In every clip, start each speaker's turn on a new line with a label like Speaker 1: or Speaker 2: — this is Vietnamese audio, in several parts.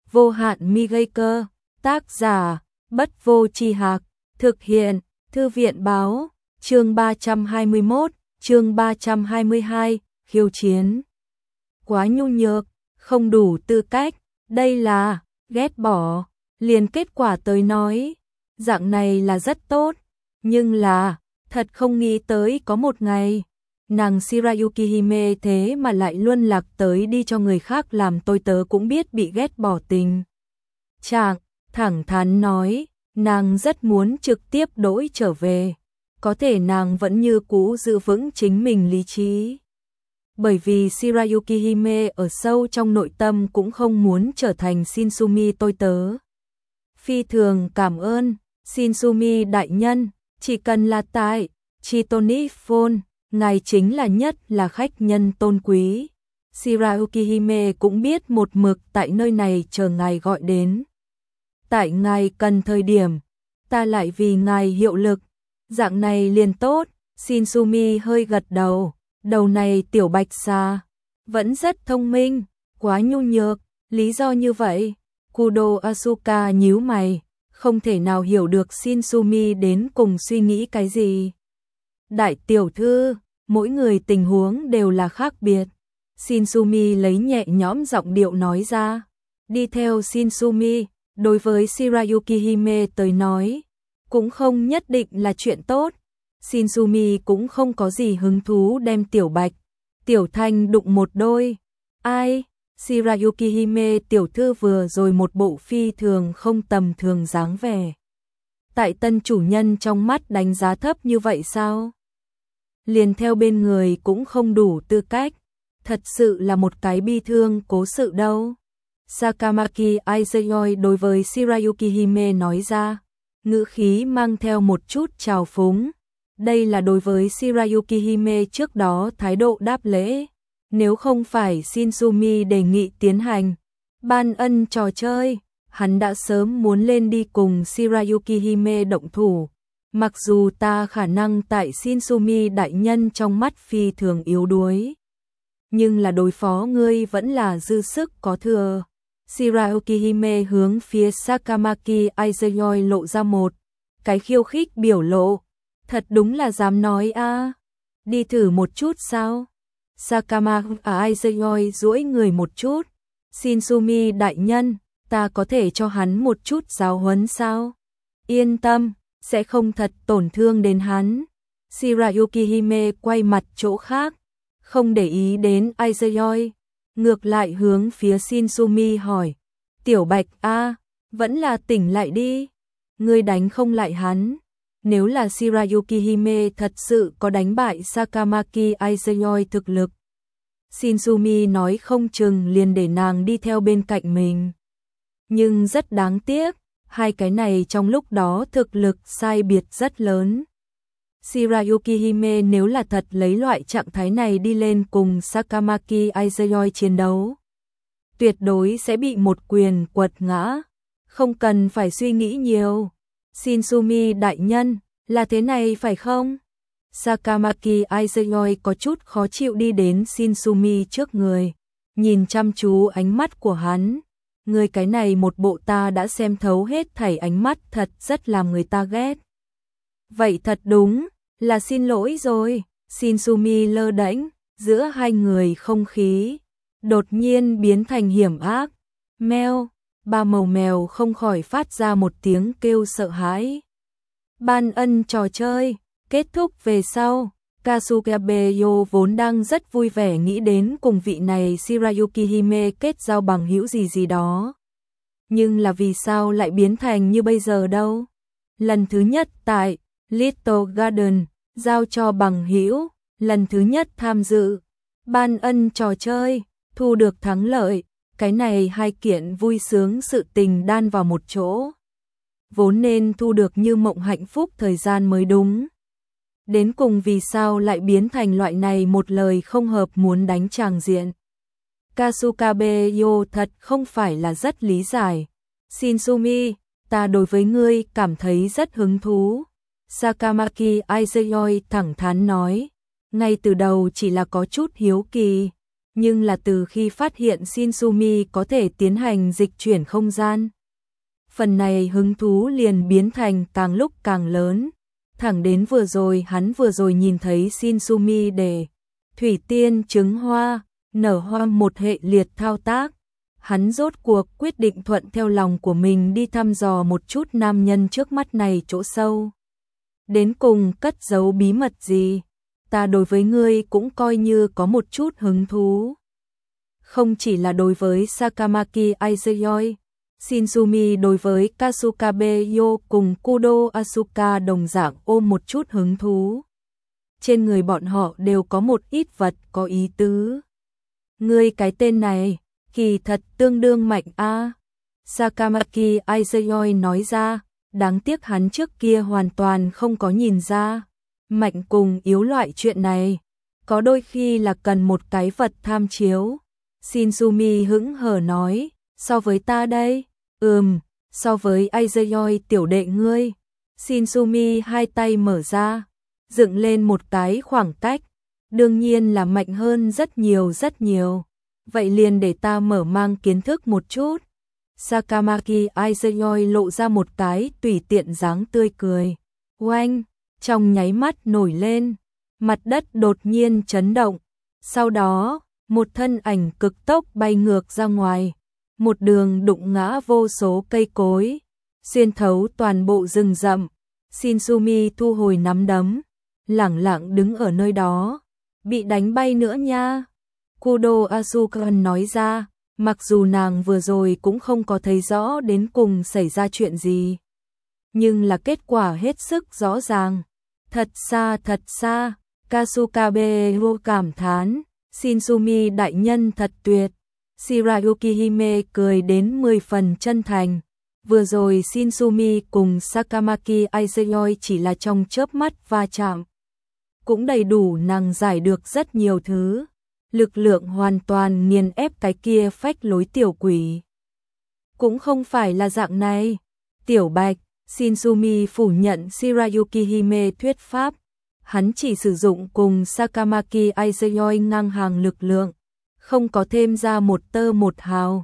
Speaker 1: vô hạn mi gây cơ, tác giả, Bất Vô Tri Hạc, thực hiện, Thư viện báo, chương 321, chương 322, khiêu chiến. Quá nhu nhược, không đủ tư cách, đây là, ghét bỏ, liền kết quả tới nói, dạng này là rất tốt, nhưng là, thật không nghĩ tới có một ngày, nàng Shirayuki Hime thế mà lại luân lạc tới đi cho người khác làm tôi tớ cũng biết bị ghét bỏ tình. Trạng, thẳng thắn nói, nàng rất muốn trực tiếp đổi trở về, có thể nàng vẫn như cũ giữ vững chính mình lý trí. Bởi vì Shirayuki Hime ở sâu trong nội tâm cũng không muốn trở thành Shinsumi tôi tớ. Phi thường cảm ơn, Shinsumi đại nhân, chỉ cần là tại Chitonic Phone, ngài chính là nhất là khách nhân tôn quý. Shirayuki Hime cũng biết một mực tại nơi này chờ ngài gọi đến. Tại ngài cần thời điểm, ta lại vì ngài hiệu lực, dạng này liền tốt. Shinsumi hơi gật đầu, đầu này tiểu bạch xà, vẫn rất thông minh, quá nhu nhược, lý do như vậy. Kudo Asuka nhíu mày, không thể nào hiểu được Shinsumi đến cùng suy nghĩ cái gì. Đại tiểu thư, mỗi người tình huống đều là khác biệt. Shinsumi lấy nhẹ nhõm giọng điệu nói ra. Đi theo Shinsumi, đối với Shirayuki Hime tới nói, cũng không nhất định là chuyện tốt. Shinsumi cũng không có gì hứng thú đem tiểu bạch, tiểu thanh đụng một đôi. Ai? Shirayuki Hime tiểu thư vừa rồi một bộ phi thường không tầm thường dáng vẻ. Tại tân chủ nhân trong mắt đánh giá thấp như vậy sao? Liền theo bên người cũng không đủ tư cách, thật sự là một cái bi thương cố sự đâu. Sakamaki Aizuyoi đối với Shirayuki Hime nói ra, ngữ khí mang theo một chút trào phúng. Đây là đối với Shirayuki Hime trước đó thái độ đáp lễ. Nếu không phải Shinsumi đề nghị tiến hành ban ân trò chơi, hắn đã sớm muốn lên đi cùng Shirayuki Hime động thủ. Mặc dù ta khả năng tại Shinsumi đại nhân trong mắt phi thường yếu đuối, nhưng là đối phó ngươi vẫn là dư sức có thừa. Shirayuki Hime hướng phía Sakamaki Aizuyoi lộ ra một cái khiêu khích biểu lộ. Thật đúng là dám nói a, đi thử một chút sao? Sakamaki Aizuyoi duỗi người một chút. Shinsumi đại nhân, ta có thể cho hắn một chút giáo huấn sao? Yên tâm, sẽ không thật tổn thương đến hắn. Shirayuki Hime quay mặt chỗ khác, không để ý đến Aizuyoi, ngược lại hướng phía Shinsumi hỏi. Tiểu bạch a, vẫn là tỉnh lại đi, ngươi đánh không lại hắn. Nếu là Shirayuki Hime thật sự có đánh bại Sakamaki Aizuyoi thực lực, Shinsumi nói không chừng liền để nàng đi theo bên cạnh mình. Nhưng rất đáng tiếc, hai cái này trong lúc đó thực lực sai biệt rất lớn. Shirayuki Hime nếu là thật lấy loại trạng thái này đi lên cùng Sakamaki Aizuyoi chiến đấu, tuyệt đối sẽ bị một quyền quật ngã. Không cần phải suy nghĩ nhiều. Shinsumi đại nhân, là thế này phải không? Sakamaki Aizuyoi có chút khó chịu đi đến Shinsumi trước người, nhìn chăm chú ánh mắt của hắn. Người cái này một bộ ta đã xem thấu hết thảy ánh mắt thật rất làm người ta ghét. Vậy thật đúng, là xin lỗi rồi. Shinsumi lơ đễnh, giữa hai người không khí đột nhiên biến thành hiểm ác. Mèo, ba màu mèo không khỏi phát ra một tiếng kêu sợ hãi. Ban ân trò chơi kết thúc về sau, Kasugabeyo vốn đang rất vui vẻ nghĩ đến cùng vị này Shirayuki Hime kết giao bằng hữu gì đó. Nhưng là vì sao lại biến thành như bây giờ đâu? Lần thứ nhất tại Little Garden, giao cho bằng hữu, lần thứ nhất tham dự ban ân trò chơi, thu được thắng lợi, cái này hai kiện vui sướng sự tình đan vào một chỗ. Vốn nên thu được như mộng hạnh phúc thời gian mới đúng. Đến cùng vì sao lại biến thành loại này một lời không hợp muốn đánh tràng diện. Kasugabeyo thật không phải là rất lý giải. Shinsumi, ta đối với ngươi cảm thấy rất hứng thú. Sakamaki Aizuyoi thẳng thắn nói, ngay từ đầu chỉ là có chút hiếu kỳ, nhưng là từ khi phát hiện Shinsumi có thể tiến hành dịch chuyển không gian, phần này hứng thú liền biến thành càng lúc càng lớn. Thẳng đến hắn vừa rồi nhìn thấy Shinsumi để thủy tiên trứng hoa, nở hoa một hệ liệt thao tác. Hắn rốt cuộc quyết định thuận theo lòng của mình đi thăm dò một chút nam nhân trước mắt này chỗ sâu. Đến cùng cất giấu bí mật gì? Ta đối với ngươi cũng coi như có một chút hứng thú. Không chỉ là đối với Sakamaki Aizuyoi, Shinsumi đối với Kasukabe Yo cùng Kudo Asuka đồng dạng ôm một chút hứng thú. Trên người bọn họ đều có một ít vật có ý tứ. Ngươi cái tên này, kỳ thật tương đương mạnh a. Sakamaki Aizuyoi nói ra, đáng tiếc hắn trước kia hoàn toàn không có nhìn ra. Mạnh cùng yếu loại chuyện này, có đôi khi là cần một cái vật tham chiếu. Shinsumi hững hờ nói, so với ta đây, so với Aizuyoi tiểu đệ ngươi. Shinsumi hai tay mở ra, dựng lên một cái khoảng cách, đương nhiên là mạnh hơn rất nhiều. Vậy liền để ta mở mang kiến thức một chút. Sakamaki Aizuyoi lộ ra một cái tùy tiện dáng tươi cười. Oanh, trong nháy mắt nổi lên, mặt đất đột nhiên chấn động. Sau đó, một thân ảnh cực tốc bay ngược ra ngoài, một đường đụng ngã vô số cây cối, xuyên thấu toàn bộ rừng rậm. Shinsumi thu hồi nắm đấm, lẳng lặng đứng ở nơi đó, bị đánh bay nữa nha. Kudo Asuka nói ra, mặc dù nàng vừa rồi cũng không có thấy rõ đến cùng xảy ra chuyện gì, nhưng là kết quả hết sức rõ ràng. Thật xa, Kasukabe Ho cảm thán, Shinsumi đại nhân thật tuyệt. Shirayuki Hime cười đến 10 phần chân thành. Vừa rồi Shinsumi cùng Sakamaki Aizuyoi chỉ là trong chớp mắt va chạm, cũng đầy đủ nàng giải được rất nhiều thứ. Lực lượng hoàn toàn nghiền ép cái kia phách lối tiểu quỷ. Cũng không phải là dạng này. Tiểu Bạch, Shinsumi phủ nhận Shirayuki Hime thuyết pháp. Hắn chỉ sử dụng cùng Sakamaki Aizuyoi ngang hàng lực lượng, không có thêm ra một tơ một hào.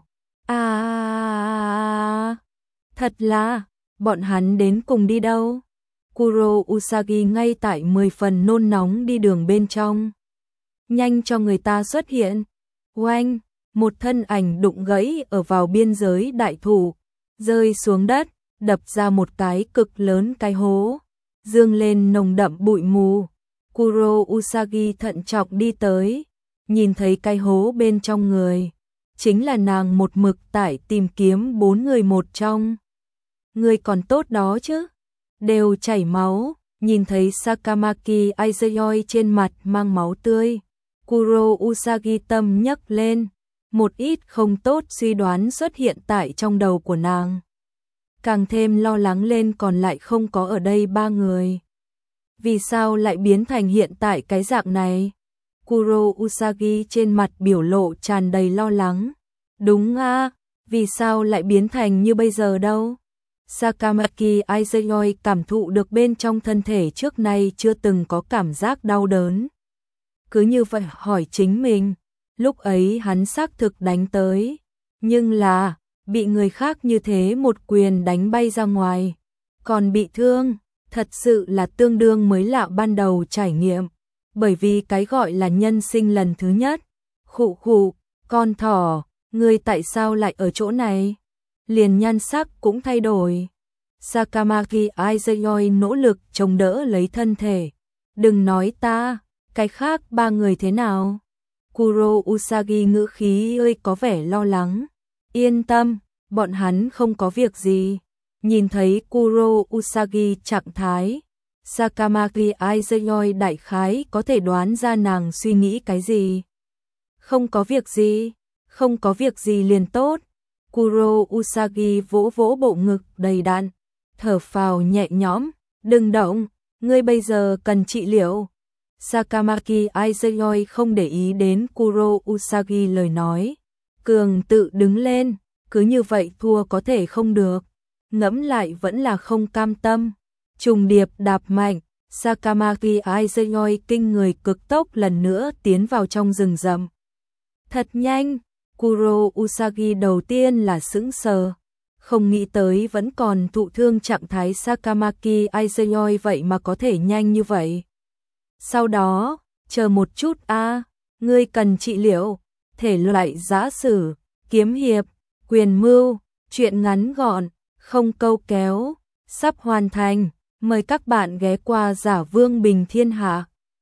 Speaker 1: Thật là, bọn hắn đến cùng đi đâu? Kuro Usagi ngay tại 10 phần nôn nóng đi đường bên trong. Nhanh cho người ta xuất hiện. Oanh, một thân ảnh đụng gãy ở vào biên giới đại thụ, rơi xuống đất, đập ra một cái cực lớn cái hố, dương lên nồng đậm bụi mù. Kuro Usagi thận trọng đi tới, nhìn thấy cái hố bên trong người, chính là nàng một mực tại tìm kiếm 4 người một trong. Người còn tốt đó chứ? Đều chảy máu, nhìn thấy Sakamaki Aizuyoi trên mặt mang máu tươi. Kuro Usagi tâm nhấc lên, một ít không tốt suy đoán xuất hiện tại trong đầu của nàng. Càng thêm lo lắng lên còn lại không có ở đây 3 người. Vì sao lại biến thành hiện tại cái dạng này? Kuro Usagi trên mặt biểu lộ tràn đầy lo lắng. Đúng a, vì sao lại biến thành như bây giờ đâu? Sakamaki Aizuyoi cảm thụ được bên trong thân thể trước nay chưa từng có cảm giác đau đớn. Cứ như vậy hỏi chính mình, lúc ấy hắn xác thực đánh tới, nhưng là bị người khác như thế một quyền đánh bay ra ngoài, còn bị thương, thật sự là tương đương mới lạ ban đầu trải nghiệm, bởi vì cái gọi là nhân sinh lần thứ nhất. Khụ khụ, con thỏ, ngươi tại sao lại ở chỗ này? Liền nhan sắc cũng thay đổi. Sakamaki Aizuyoi nỗ lực chống đỡ lấy thân thể. Đừng nói ta, cái khác 3 người thế nào? Kuro Usagi ngữ khí ơi có vẻ lo lắng. Yên tâm, bọn hắn không có việc gì. Nhìn thấy Kuro Usagi trạng thái, Sakamaki Aizuyoi đại khái có thể đoán ra nàng suy nghĩ cái gì. Không có việc gì, không có việc gì liền tốt. Kuro Usagi vỗ vỗ bộ ngực đầy đặn, thở phào nhẹ nhõm, đừng động, ngươi bây giờ cần trị liệu. Sakamaki Aizuyoi không để ý đến Kuro Usagi lời nói, cường tự đứng lên, cứ như vậy thua có thể không được, ngẫm lại vẫn là không cam tâm. Trùng điệp đạp mạnh, Sakamaki Aizuyoi kinh người cực tốc lần nữa tiến vào trong rừng rậm. Thật nhanh, Kuro Usagi đầu tiên là sững sờ. Không nghĩ tới vẫn còn thụ thương trạng thái Sakamaki Aizuyoi vậy mà có thể nhanh như vậy. Sau đó, chờ một chút ngươi cần trị liệu, thể loại giã sử, kiếm hiệp, quyền mưu, truyện ngắn gọn, không câu kéo, sắp hoàn thành, mời các bạn ghé qua Giả Vương Bình Thiên Hạ.